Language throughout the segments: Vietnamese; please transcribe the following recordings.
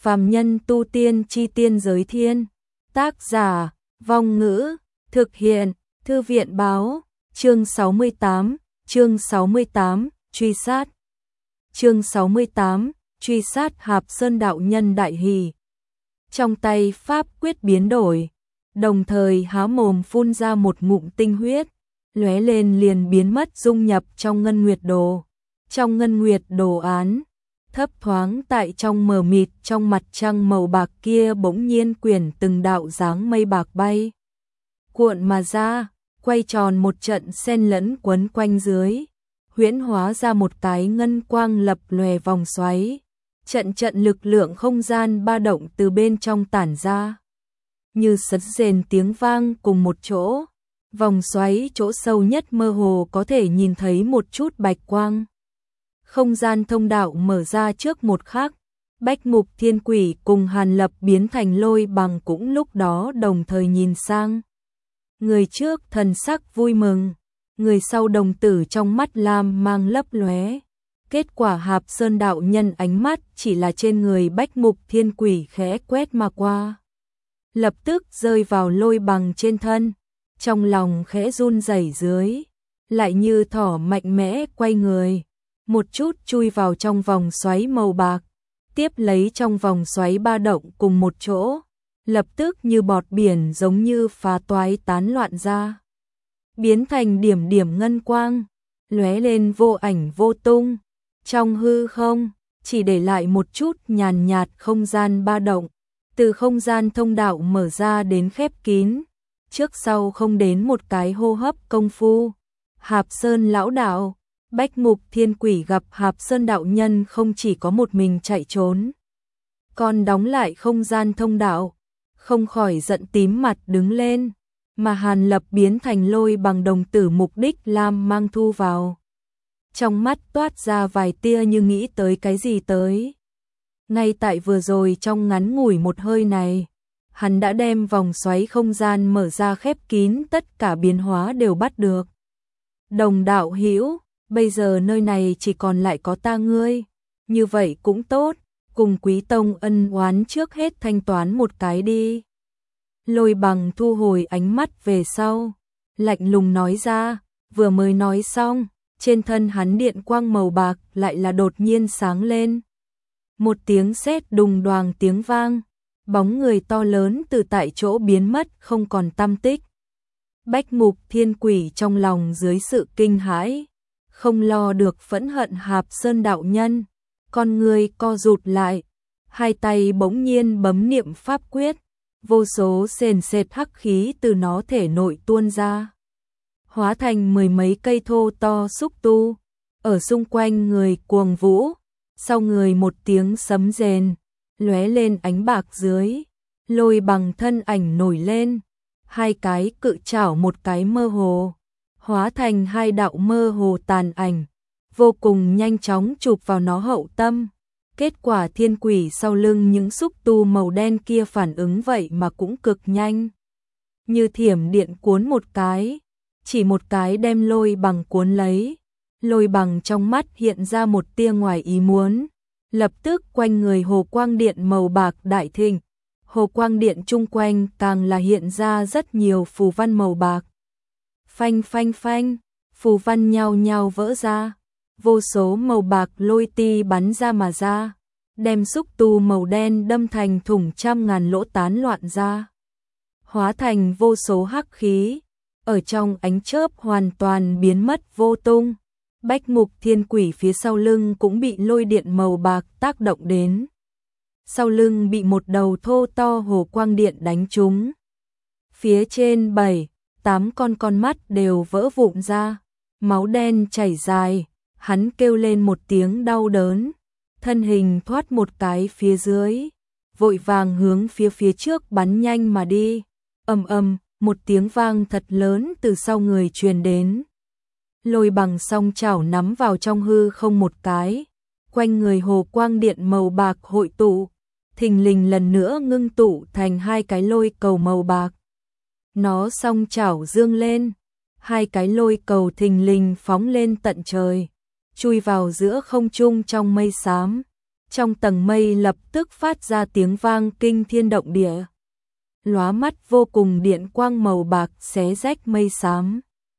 Phàm nhân tu tiên chi tiên giới thiên. Tác giả, Vong Ngữ, thực hiện, Thư viện báo, chương 68, truy sát. Chương 68, truy sát Hạp Sơn đạo nhân đại hỉ. Trong tay pháp quyết biến đổi, đồng thời há mồm phun ra một ngụm tinh huyết, lóe lên liền biến mất dung nhập trong ngân nguyệt đồ. Trong ngân nguyệt đồ án, thấp thoáng tại trong mờ mịt trong mặt trăng màu bạc kia bỗng nhiên quyển từng đạo dáng mây bạc bay. Cuộn mà ra, quay tròn một trận xen lẫn quấn quanh dưới, huyễn hóa ra một cái ngân quang lập lòe vòng xoáy. Trận trận lực lượng không gian ba động từ bên trong tản ra, như sấm rền tiếng vang cùng một chỗ. Vòng xoáy chỗ sâu nhất mơ hồ có thể nhìn thấy một chút bạch quang. Không gian thông đạo mở ra trước một khắc, Bách Mục Thiên Quỷ cùng Hàn Lập biến thành Lôi Bằng cũng lúc đó đồng thời nhìn sang. Người trước thần sắc vui mừng, người sau đồng tử trong mắt lam mang lấp lóe. Kết quả Hạp Sơn đạo nhân ánh mắt chỉ là trên người Bách Mục Thiên Quỷ khẽ quét mà qua, lập tức rơi vào Lôi Bằng trên thân, trong lòng khẽ run rẩy dưới, lại như thỏ mạnh mẽ quay người, một chút chui vào trong vòng xoáy màu bạc, tiếp lấy trong vòng xoáy ba động cùng một chỗ, lập tức như bọt biển giống như phá toái tán loạn ra, biến thành điểm điểm ngân quang, lóe lên vô ảnh vô tung. Trong hư không, chỉ để lại một chút nhàn nhạt không gian ba động, từ không gian thông đạo mở ra đến khép kín, trước sau không đến một cái hô hấp công phu. Hạp Sơn lão đạo, Bách Mục Thiên Quỷ gặp Hạp Sơn đạo nhân không chỉ có một mình chạy trốn, còn đóng lại không gian thông đạo, không khỏi giận tím mặt đứng lên, mà Hàn Lập biến thành Lôi Bằng đồng tử mục đích lam mang thu vào. Trong mắt toát ra vài tia như nghĩ tới cái gì tới. Ngay tại vừa rồi trong ngắn ngủi một hơi này, hắn đã đem vòng xoáy không gian mở ra khép kín, tất cả biến hóa đều bắt được. Đồng đạo hữu, bây giờ nơi này chỉ còn lại có ta ngươi, như vậy cũng tốt, cùng Quý Tông ân oán trước hết thanh toán một cái đi. Lôi Bằng thu hồi ánh mắt về sau, lạnh lùng nói ra, vừa mới nói xong, trên thân hắn điện quang màu bạc lại là đột nhiên sáng lên. Một tiếng sét đùng đoàng tiếng vang, bóng người to lớn từ tại chỗ biến mất không còn tăm tích. Bách Mục Thiên Quỷ trong lòng dưới sự kinh hãi, không lo được phẫn hận Hạp Sơn đạo nhân, con người co rụt lại, hai tay bỗng nhiên bấm niệm pháp quyết, vô số sền sệt hắc khí từ nó thể nội tuôn ra, hóa thành mười mấy cây thô to xúc tu, ở xung quanh người cuồng vũ, sau người một tiếng sấm rền, lóe lên ánh bạc dưới, Lôi Bằng thân ảnh nổi lên, hai cái cự chảo một cái mơ hồ, hóa thành hai đạo mơ hồ tàn ảnh, vô cùng nhanh chóng chụp vào nó hậu tâm. Kết quả Thiên Quỷ sau lưng những xúc tu màu đen kia phản ứng vậy mà cũng cực nhanh, như thiểm điện cuốn một cái, chỉ một cái đem Lôi Bằng cuốn lấy. Lôi Bằng trong mắt hiện ra một tia ngoài ý muốn, lập tức quanh người hồ quang điện màu bạc đại thịnh, hồ quang điện chung quanh càng là hiện ra rất nhiều phù văn màu bạc. Phanh phanh phanh, phù văn nhao nhao vỡ ra, vô số màu bạc lôi ti bắn ra mà ra, đem xúc tu màu đen đâm thành thủng trăm ngàn lỗ tán loạn ra, hóa thành vô số hắc khí, ở trong ánh chớp hoàn toàn biến mất vô tung. Bách Mục Thiên Quỷ phía sau lưng cũng bị lôi điện màu bạc tác động đến. Sau lưng bị một đầu thô to hồ quang điện đánh trúng. Phía trên 7-8 con mắt đều vỡ vụn ra, máu đen chảy dài, hắn kêu lên một tiếng đau đớn, thân hình thoát một cái phía dưới, vội vàng hướng phía trước bắn nhanh mà đi. Ầm ầm, một tiếng vang thật lớn từ sau người truyền đến. Lôi Bằng song chảo nắm vào trong hư không một cái, quanh người hồ quang điện màu bạc hội tụ, thình lình lần nữa ngưng tụ thành hai cái lôi cầu màu bạc. Nó song chảo dương lên, hai cái lôi cầu thình lình phóng lên tận trời, chui vào giữa không trung trong mây xám. Trong tầng mây lập tức phát ra tiếng vang kinh thiên động địa. Lóa mắt vô cùng, điện quang màu bạc xé rách mây xám.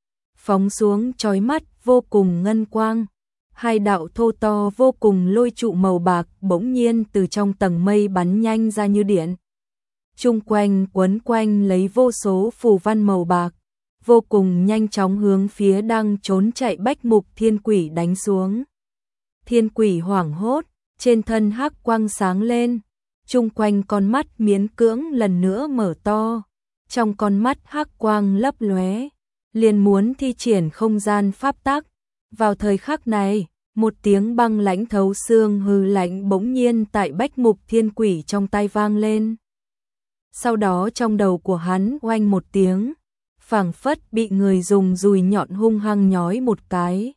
Phóng xuống chói mắt vô cùng ngân quang. Hai đạo thô to vô cùng lôi trụ màu bạc bỗng nhiên từ trong tầng mây bắn nhanh ra như điện. Chung quanh quấn quanh lấy vô số phù văn màu bạc, vô cùng nhanh chóng hướng phía đang trốn chạy Bách Mục Thiên Quỷ đánh xuống. Thiên Quỷ hoảng hốt, trên thân hắc quang sáng lên, chung quanh con mắt miễn cưỡng lần nữa mở to, trong con mắt hắc quang lấp lóe, liền muốn thi triển không gian pháp tắc. Vào thời khắc này, một tiếng băng lãnh thấu xương hư lạnh bỗng nhiên tại Bách Mục Thiên Quỷ trong tai vang lên. Sau đó trong đầu của hắn oanh một tiếng, phảng phất bị người dùng dùi nhọn hung hăng nhói một cái.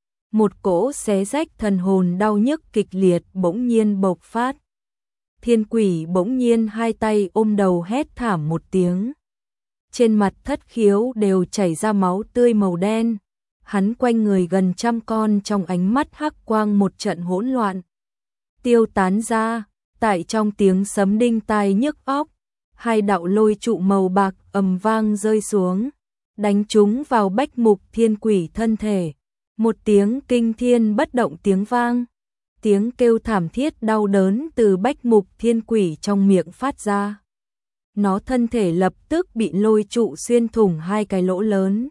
Một cỗ xé rách thần hồn đau nhức kịch liệt bỗng nhiên bộc phát. Thiên Quỷ bỗng nhiên hai tay ôm đầu hét thảm một tiếng. Trên mặt thất khiếu đều chảy ra máu tươi màu đen. Hắn quanh người gần trăm con trong ánh mắt hắc quang một trận hỗn loạn. Tiêu tán ra, tại trong tiếng sấm đinh tai nhức óc, hai đạo lôi trụ màu bạc ầm vang rơi xuống, đánh trúng vào Bách Mục Thiên Quỷ thân thể. Một tiếng kinh thiên bất động tiếng vang, tiếng kêu thảm thiết đau đớn từ Bách Mục Thiên Quỷ trong miệng phát ra. Nó thân thể lập tức bị lôi trụ xuyên thủng hai cái lỗ lớn.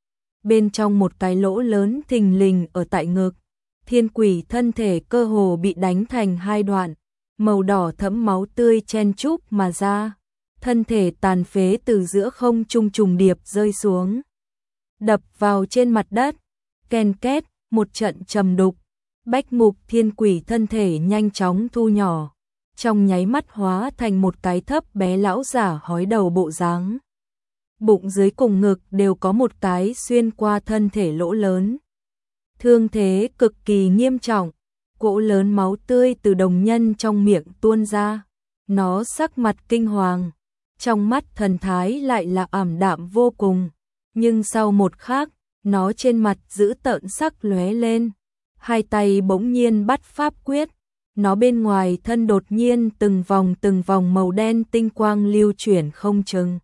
Bên trong một cái lỗ lớn thình lình ở tại ngực, Thiên Quỷ thân thể cơ hồ bị đánh thành hai đoạn, màu đỏ thẫm máu tươi chen chúc mà ra, thân thể tàn phế từ giữa không trung trùng điệp rơi xuống, đập vào trên mặt đất, ken két, một trận trầm đục. Bách Mục Thiên Quỷ thân thể nhanh chóng thu nhỏ, trong nháy mắt hóa thành một cái thấp bé lão giả hói đầu bộ dáng. Bụng dưới cùng ngực đều có một cái xuyên qua thân thể lỗ lớn. Thương thế cực kỳ nghiêm trọng, cỗ lớn máu tươi từ đồng nhân trong miệng tuôn ra. Nó sắc mặt kinh hoàng, trong mắt thần thái lại là ảm đạm vô cùng. Nhưng sau một khắc, nó trên mặt dữ tợn sắc lóe lên. Hai tay bỗng nhiên bắt pháp quyết. Nó bên ngoài thân đột nhiên từng vòng màu đen tinh quang lưu chuyển không chừng.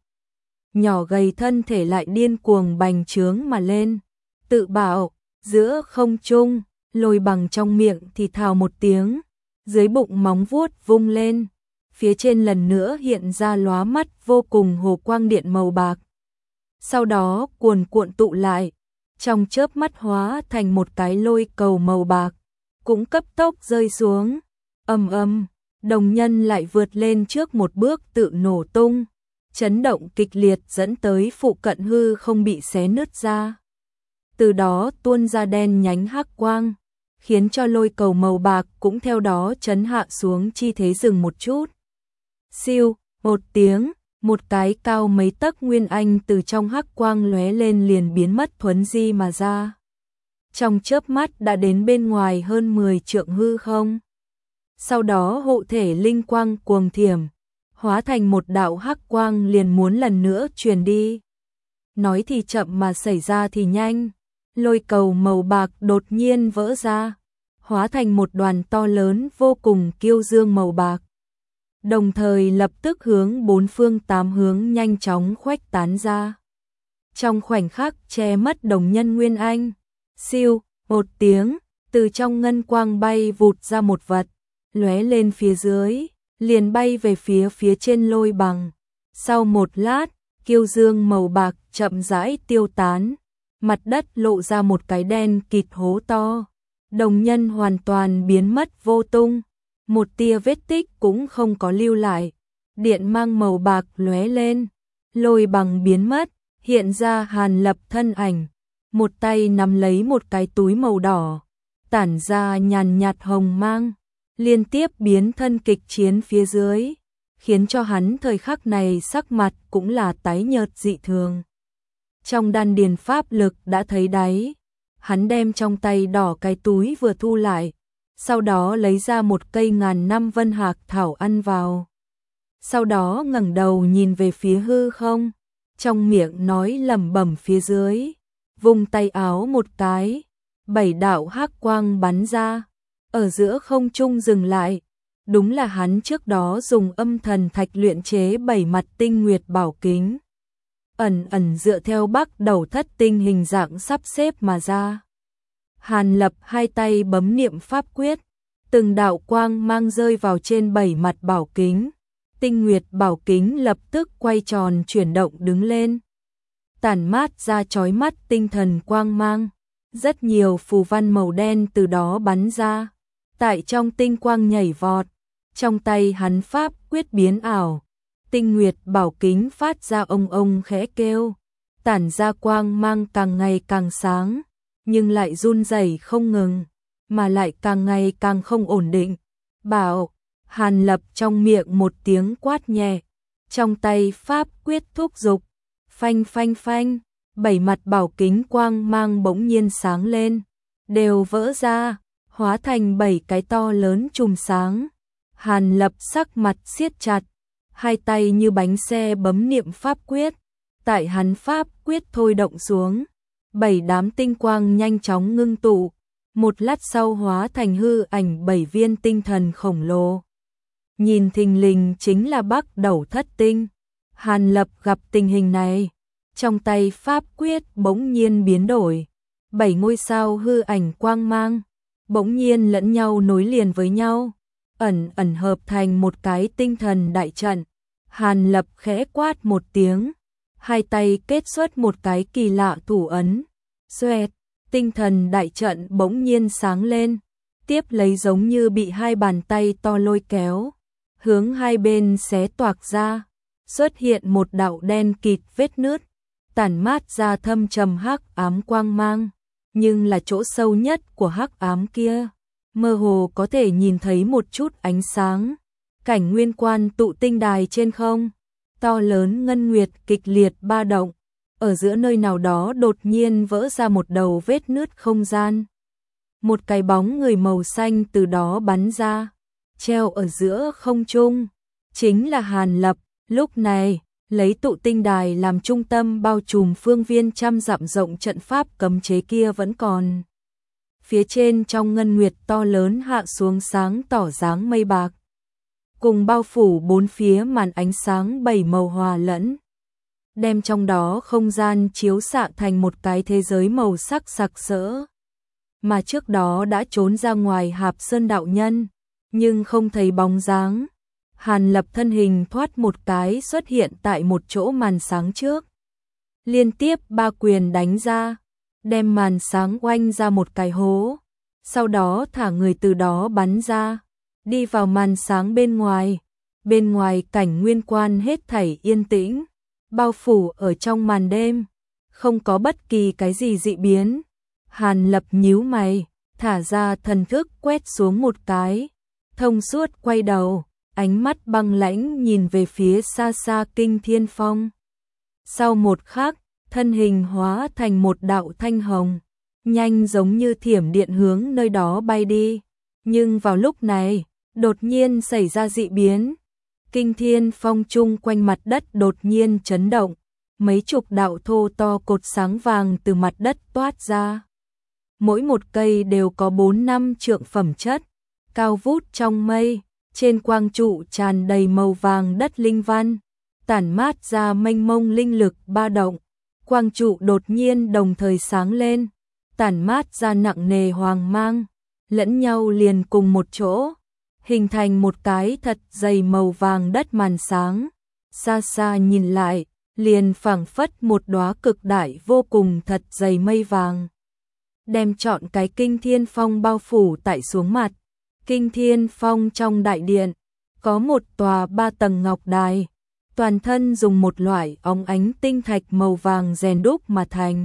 Nhỏ gầy thân thể lại điên cuồng bành trướng mà lên. Tự bảo, giữa không trung, Lôi Bằng trong miệng thì thào một tiếng. Dưới bụng móng vuốt vung lên. Phía trên lần nữa hiện ra lóa mắt vô cùng hồ quang điện màu bạc. Sau đó cuồn cuộn tụ lại. Trong chớp mắt hóa thành một cái lôi cầu màu bạc. Cũng cấp tốc rơi xuống. Ầm ầm, đồng nhân lại vượt lên trước một bước tự nổ tung. Chấn động kịch liệt dẫn tới phụ cận hư không bị xé nứt ra. Từ đó tuôn ra đen nhánh hắc quang, khiến cho lôi cầu màu bạc cũng theo đó chấn hạ xuống chi thế dừng một chút. Siêu, một tiếng, một cái cao mấy tấc nguyên anh từ trong hắc quang lóe lên liền biến mất thuấn di mà ra. Trong chớp mắt đã đến bên ngoài hơn 10 trượng hư không. Sau đó hộ thể linh quang cuồng thiểm, hóa thành một đạo hắc quang liền muốn lần nữa truyền đi. Nói thì chậm mà xảy ra thì nhanh, lôi cầu màu bạc đột nhiên vỡ ra, hóa thành một đoàn to lớn vô cùng kiêu dương màu bạc. Đồng thời lập tức hướng bốn phương tám hướng nhanh chóng khuếch tán ra. Trong khoảnh khắc che mất đồng nhân nguyên anh, siêu, một tiếng, từ trong ngân quang bay vụt ra một vật, lóe lên phía dưới, liền bay về phía trên Lôi Bằng. Sau một lát, kiêu dương màu bạc chậm rãi tiêu tán, mặt đất lộ ra một cái đen kịt hố to. Đồng nhân hoàn toàn biến mất vô tung, một tia vết tích cũng không có lưu lại. Điện mang màu bạc lóe lên, Lôi Bằng biến mất, hiện ra Hàn Lập thân ảnh, một tay nắm lấy một cái túi màu đỏ, tản ra nhàn nhạt hồng mang, liên tiếp biến thân kịch chiến phía dưới, khiến cho hắn thời khắc này sắc mặt cũng là tái nhợt dị thường. Trong đan điền pháp lực đã thấy đáy, hắn đem trong tay đỏ cái túi vừa thu lại, sau đó lấy ra một cây ngàn năm vân hạc thảo ăn vào. Sau đó ngẩng đầu nhìn về phía hư không, trong miệng nói lẩm bẩm phía dưới, vung tay áo một cái, 7 đạo hắc quang bắn ra, ở giữa không trung dừng lại. Đúng là hắn trước đó dùng âm thần thạch luyện chế 7 mặt tinh nguyệt bảo kính. Ẩn ẩn dựa theo Bắc Đầu Thất Tinh hình dạng sắp xếp mà ra. Hàn Lập hai tay bấm niệm pháp quyết, từng đạo quang mang rơi vào trên 7 mặt bảo kính. Tinh nguyệt bảo kính lập tức quay tròn chuyển động đứng lên, tản mát ra chói mắt tinh thần quang mang. Rất nhiều phù văn màu đen từ đó bắn ra, tại trong tinh quang nhảy vọt. Trong tay hắn pháp quyết biến ảo, tinh nguyệt bảo kính phát ra ông ông khẽ kêu, tản ra quang mang càng ngày càng sáng, nhưng lại run rẩy không ngừng, mà lại càng ngày càng không ổn định. Bảo, Hàn Lập trong miệng một tiếng quát nhẹ, trong tay pháp quyết thúc giục, phanh phanh phanh, 7 mặt bảo kính quang mang bỗng nhiên sáng lên, đều vỡ ra, hóa thành 7 cái to lớn chùm sáng. Hàn Lập sắc mặt siết chặt, hai tay như bánh xe bấm niệm pháp quyết, tại hắn pháp quyết thôi động xuống, 7 đám tinh quang nhanh chóng ngưng tụ, một lát sau hóa thành hư ảnh 7 viên tinh thần khổng lồ. Nhìn thình lình chính là Bắc Đầu Thất Tinh. Hàn Lập gặp tình hình này, trong tay pháp quyết bỗng nhiên biến đổi, 7 ngôi sao hư ảnh quang mang bỗng nhiên lẫn nhau nối liền với nhau, ẩn ẩn hợp thành một cái tinh thần đại trận. Hàn Lập khẽ quát một tiếng, hai tay kết xuất một cái kỳ lạ thủ ấn. Xoẹt, tinh thần đại trận bỗng nhiên sáng lên, tiếp lấy giống như bị hai bàn tay to lôi kéo, hướng hai bên xé toạc ra, xuất hiện một đạo đen kịt vết nứt, tản mát ra thâm trầm hắc ám quang mang, nhưng là chỗ sâu nhất của hắc ám kia, mơ hồ có thể nhìn thấy một chút ánh sáng. Cảnh nguyên quan tụ tinh đài trên không, to lớn ngân nguyệt kịch liệt ba động, ở giữa nơi nào đó đột nhiên vỡ ra một đầu vết nứt không gian. Một cái bóng người màu xanh từ đó bắn ra, treo ở giữa không trung, chính là Hàn Lập. Lúc này, lấy tụ tinh đài làm trung tâm bao trùm phương viên trăm dặm rộng trận pháp cấm chế kia vẫn còn. Phía trên trong ngân nguyệt to lớn hạ xuống sáng tỏ dáng mây bạc, cùng bao phủ bốn phía màn ánh sáng 7 màu hòa lẫn, đem trong đó không gian chiếu xạ thành một cái thế giới màu sắc sặc sỡ. Mà trước đó đã trốn ra ngoài Hạp Sơn đạo nhân, nhưng không thấy bóng dáng. Hàn Lập thân hình thoát một cái xuất hiện tại một chỗ màn sáng trước, liên tiếp 3 quyền đánh ra, đem màn sáng oanh ra một cái hố, sau đó thả người từ đó bắn ra, đi vào màn sáng bên ngoài. Bên ngoài cảnh nguyên quan hết thảy yên tĩnh, bao phủ ở trong màn đêm, không có bất kỳ cái gì dị biến. Hàn Lập nhíu mày, thả ra thần thức quét xuống một cái, thông suốt quay đầu, ánh mắt băng lãnh nhìn về phía xa xa Kinh Thiên Phong. Sau một khắc, thân hình hóa thành một đạo thanh hồng, nhanh giống như thiểm điện hướng nơi đó bay đi. Nhưng vào lúc này, đột nhiên xảy ra dị biến. Kinh Thiên Phong chung quanh mặt đất đột nhiên chấn động, mấy chục đạo thô to cột sáng vàng từ mặt đất toát ra. Mỗi một cây đều có 4-5 trượng phẩm chất, cao vút trong mây, trên quang trụ tràn đầy màu vàng đất linh văn, tản mát ra mênh mông linh lực ba động. Quang trụ đột nhiên đồng thời sáng lên, tản mát ra nặng nề hoàng mang, lẫn nhau liền cùng một chỗ, hình thành một cái thật dày màu vàng đất màn sáng. Xa xa nhìn lại, liền phảng phất một đóa cực đại vô cùng thật dày mây vàng, đem trọn cái Kinh Thiên Phong bao phủ tại xuống mặt. Kinh Thiên Phong trong đại điện, có một tòa 3 tầng ngọc đài, toàn thân dùng một loại óng ánh tinh thạch màu vàng rèn đúc mà thành.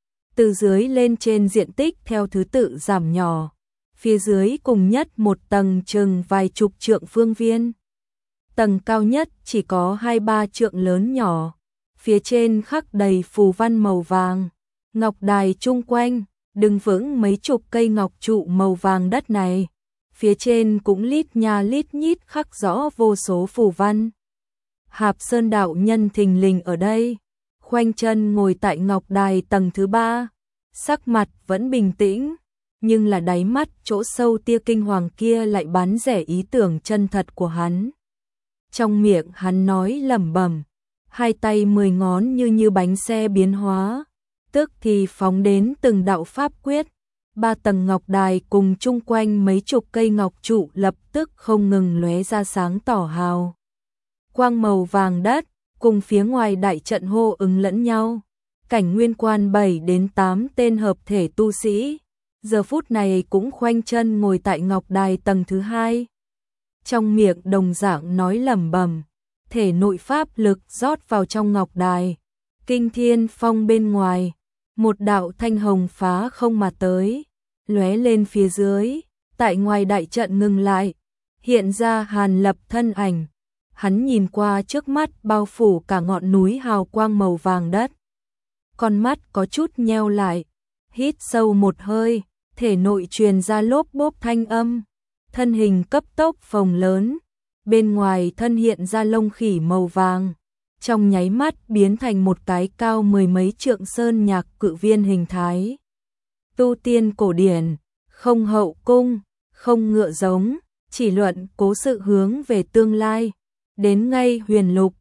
Từ dưới lên trên diện tích theo thứ tự giảm nhỏ, phía dưới cùng nhất một tầng chừng vài chục trượng phương viên. Tầng cao nhất chỉ có 2-3 trượng lớn nhỏ, phía trên khắc đầy phù văn màu vàng. Ngọc đài chung quanh, đứng vững mấy chục cây ngọc trụ màu vàng đất này, phía trên cũng lít nha lít nhít khắc rõ vô số phù văn. Hạp Sơn đạo nhân thình lình ở đây, khoanh chân ngồi tại ngọc đài tầng thứ 3, sắc mặt vẫn bình tĩnh, nhưng là đáy mắt chỗ sâu tia kinh hoàng kia lại bán rẻ ý tưởng chân thật của hắn. Trong miệng hắn nói lẩm bẩm, hai tay 10 ngón như bánh xe biến hóa, tức thì phóng đến từng đạo pháp quyết. 3 tầng ngọc đài cùng chung quanh mấy chục cây ngọc trụ lập tức không ngừng lóe ra sáng tỏ hào quang màu vàng đất, cùng phía ngoài đại trận hô ứng lẫn nhau. Cảnh Nguyên Quan 7 đến 8 tên hợp thể tu sĩ, giờ phút này cũng khoanh chân ngồi tại ngọc đài tầng thứ 2. Trong miệng đồng dạng nói lẩm bẩm, thể nội pháp lực rót vào trong ngọc đài. Kinh thiên phong bên ngoài, một đạo thanh hồng phá không mà tới, lóe lên phía dưới, tại ngoài đại trận ngừng lại, hiện ra Hàn Lập thân ảnh. Hắn nhìn qua trước mắt bao phủ cả ngọn núi hào quang màu vàng đất. Con mắt có chút nheo lại, hít sâu một hơi, thể nội truyền ra lốp bốp thanh âm, thân hình cấp tốc phồng lớn, bên ngoài thân hiện ra lông khỉ màu vàng, trong nháy mắt biến thành một cái cao 10 mấy trượng sơn nhạc cự viên hình thái. Tu tiên cổ điển, không hậu cung, không ngựa giống, chỉ luận cố sự hướng về tương lai, đến ngay huyền lục,